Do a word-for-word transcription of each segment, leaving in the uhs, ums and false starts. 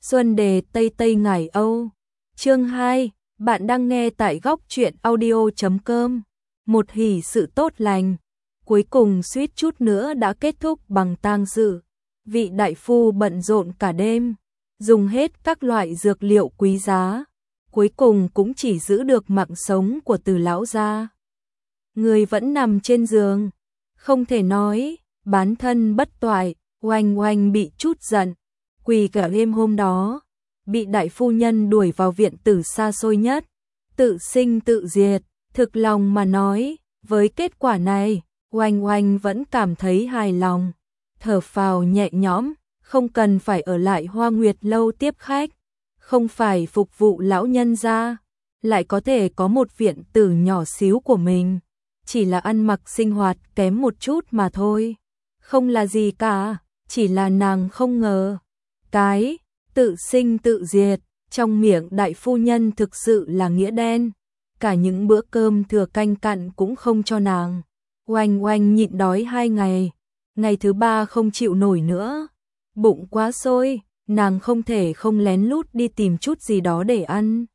Xuân đề Tây Tây Ngải Âu. Chương hai, bạn đang nghe tại góc truyện audio chấm com. Một hỷ sự tốt lành, cuối cùng suýt chút nữa đã kết thúc bằng tang sự. Vị đại phu bận rộn cả đêm, dùng hết các loại dược liệu quý giá, cuối cùng cũng chỉ giữ được mạng sống của Từ lão gia. Người vẫn nằm trên giường, không thể nói, bán thân bất toại. Oanh Oanh bị chút giận, quỳ cả đêm hôm đó, bị đại phu nhân đuổi vào viện tử xa xôi nhất, tự sinh tự diệt. Thực lòng mà nói, với kết quả này, Oanh Oanh vẫn cảm thấy hài lòng, thở phào nhẹ nhõm, không cần phải ở lại Hoa Nguyệt lâu tiếp khách, không phải phục vụ lão nhân gia, lại có thể có một viện tử nhỏ xíu của mình, chỉ là ăn mặc sinh hoạt kém một chút mà thôi, không là gì cả. Chỉ là nàng không ngờ, cái tự sinh tự diệt trong miệng đại phu nhân thực sự là nghĩa đen, cả những bữa cơm thừa canh cặn cũng không cho nàng. Oanh Oanh nhịn đói hai ngày, ngày thứ ba không chịu nổi nữa, bụng quá sôi, nàng không thể không lén lút đi tìm chút gì đó để ăn.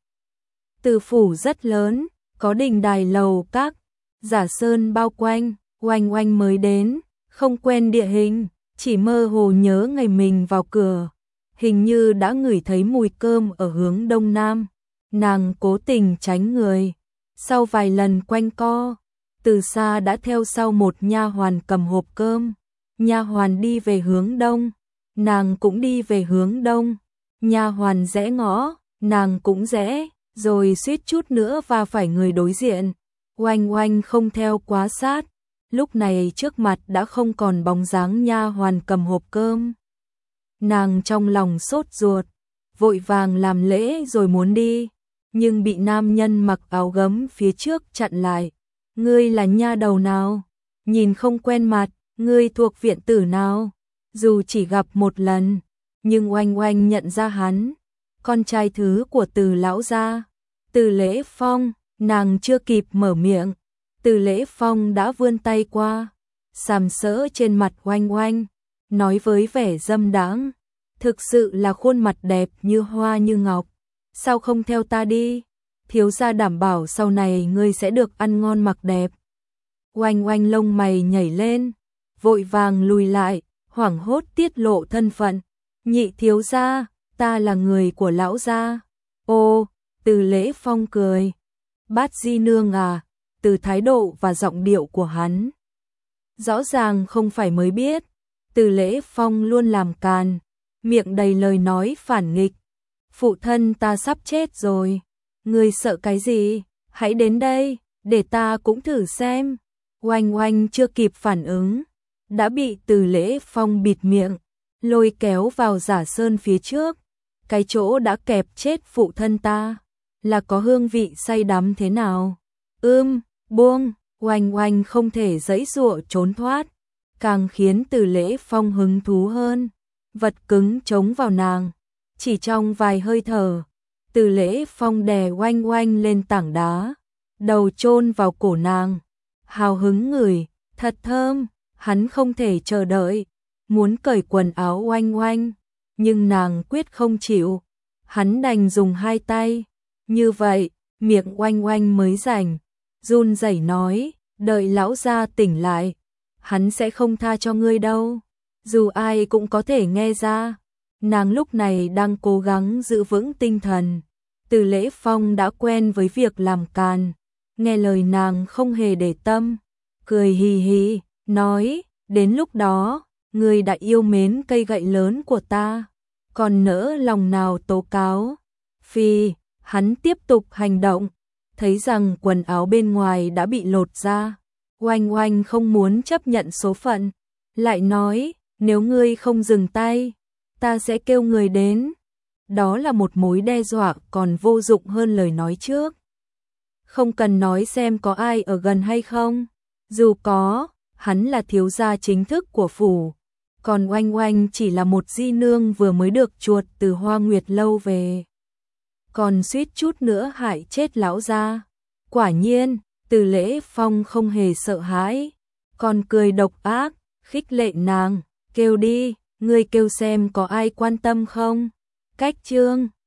Từ phủ rất lớn, có đình đài lầu các, giả sơn bao quanh. Oanh Oanh mới đến, không quen địa hình, chỉ mơ hồ nhớ ngày mình vào cửa, hình như đã ngửi thấy mùi cơm ở hướng đông nam. Nàng cố tình tránh người, sau vài lần quanh co, từ xa đã theo sau một nha hoàn cầm hộp cơm. Nha hoàn đi về hướng đông, nàng cũng đi về hướng đông. Nha hoàn rẽ ngõ, nàng cũng rẽ, rồi suýt chút nữa va phải người đối diện. Oanh Oanh không theo quá sát. Lúc này trước mặt đã không còn bóng dáng nha hoàn cầm hộp cơm. Nàng trong lòng sốt ruột, vội vàng làm lễ rồi muốn đi, nhưng bị nam nhân mặc áo gấm phía trước chặn lại. Ngươi là nha đầu nào? Nhìn không quen mặt, ngươi thuộc viện tử nào? Dù chỉ gặp một lần, nhưng Oanh Oanh nhận ra hắn, con trai thứ của Từ lão gia, Từ Lễ Phong. Nàng chưa kịp mở miệng, Từ Lễ Phong đã vươn tay qua, sàm sỡ trên mặt Oanh Oanh, nói với vẻ dâm đãng, thực sự là khuôn mặt đẹp như hoa như ngọc, sao không theo ta đi, thiếu gia đảm bảo sau này ngươi sẽ được ăn ngon mặc đẹp. Oanh Oanh lông mày nhảy lên, vội vàng lùi lại, hoảng hốt tiết lộ thân phận, nhị thiếu gia, ta là người của lão gia. Ô, Từ Lễ Phong cười, Bát di nương à? Từ thái độ và giọng điệu của hắn, rõ ràng không phải mới biết, Từ Lễ Phong luôn làm càn, miệng đầy lời nói phản nghịch. Phụ thân ta sắp chết rồi, ngươi sợ cái gì? Hãy đến đây, để ta cũng thử xem. Oanh Oanh chưa kịp phản ứng, đã bị Từ Lễ Phong bịt miệng, lôi kéo vào giả sơn phía trước. Cái chỗ đã kẹp chết phụ thân ta, là có hương vị say đắm thế nào? Ưm, buông. Oanh Oanh không thể giãy giụa trốn thoát, càng khiến Từ Lễ Phong hứng thú hơn, vật cứng chống vào nàng. Chỉ trong vài hơi thở, Từ Lễ Phong đè Oanh Oanh lên tảng đá, đầu chôn vào cổ nàng, hào hứng ngửi, thật thơm. Hắn không thể chờ đợi, muốn cởi quần áo Oanh Oanh, nhưng nàng quyết không chịu. Hắn đành dùng hai tay, như vậy miệng Oanh Oanh mới rảnh, run rẩy nói, đợi lão gia tỉnh lại, hắn sẽ không tha cho ngươi đâu. Dù ai cũng có thể nghe ra, nàng lúc này đang cố gắng giữ vững tinh thần. Từ Lễ Phong đã quen với việc làm càn, nghe lời nàng không hề để tâm, cười hì hì, nói, đến lúc đó, ngươi đã yêu mến cây gậy lớn của ta, còn nỡ lòng nào tố cáo. Phi, hắn tiếp tục hành động, thấy rằng quần áo bên ngoài đã bị lột ra. Oanh Oanh không muốn chấp nhận số phận, lại nói, nếu ngươi không dừng tay, ta sẽ kêu người đến. Đó là một mối đe dọa còn vô dụng hơn lời nói trước. Không cần nói xem có ai ở gần hay không, dù có, hắn là thiếu gia chính thức của phủ, còn Oanh Oanh chỉ là một di nương vừa mới được chuột từ Hoa Nguyệt lâu về, còn suýt chút nữa hại chết lão gia. Quả nhiên, Từ Lễ Phong không hề sợ hãi, còn cười độc ác, khích lệ nàng, kêu đi, ngươi kêu xem có ai quan tâm không. cách chương